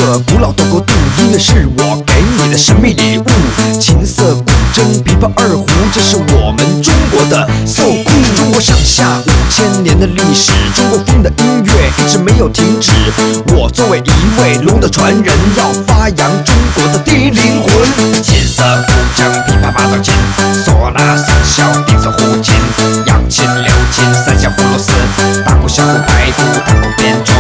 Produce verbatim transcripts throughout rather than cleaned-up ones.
个古老的国度，音乐是我给你的神秘礼物。琴瑟、古筝、琵琶、二胡，这是我们中国的 soul。中国上下五千年的历史，中国风的音乐一直没有停止。我作为一位龙的传人，要发扬中国的第一灵魂。琴瑟、古筝、琵琶、八刀琴，唢呐、笙箫、笛子、胡琴，扬琴、柳琴、三弦、葫芦丝，大鼓、小鼓、白鼓、弹拨、编钟。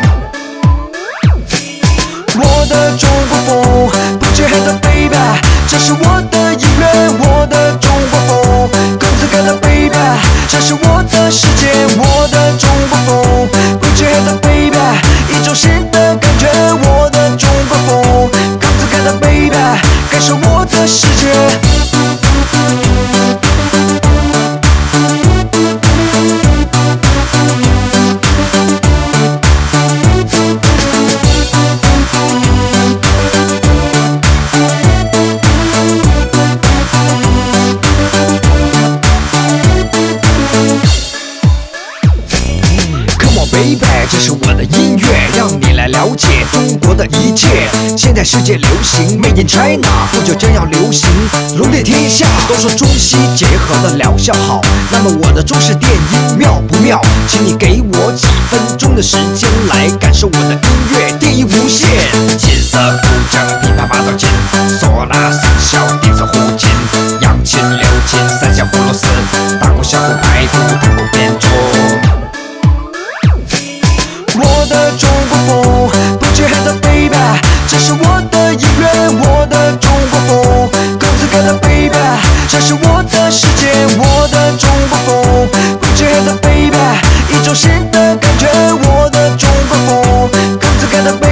我的中国风 ，Put your hands up baby， 这是我的音乐，我的中国风，各自各的 baby， 这是我的世界，我的中国风 ，Put your hands up baby， 一种新的感觉，我的中国风，各自各的 baby， 感受我的世界。Baby， 这是我的音乐，让你来了解中国的一切。现在世界流行 Made in China， 不久将要流行龙电天下。都说中西结合的疗效好，那么我的中式电音妙不妙？请你给我几分钟的时间来感受我的音乐，电音无限。琴瑟、古筝、琵琶、八刀琴，唢呐、笙箫、笛子、胡琴，扬琴、柳琴、三弦、葫芦丝，大鼓、小鼓、白鼓、弹拨、编钟。我的中国风 ，Put your hands up baby， 这是我的音乐，我的中国风，各自各的 baby， 这是我的世界，我的中国风 ，Put your hands up baby， 一种新的感觉，我的中国风，各自各的 baby。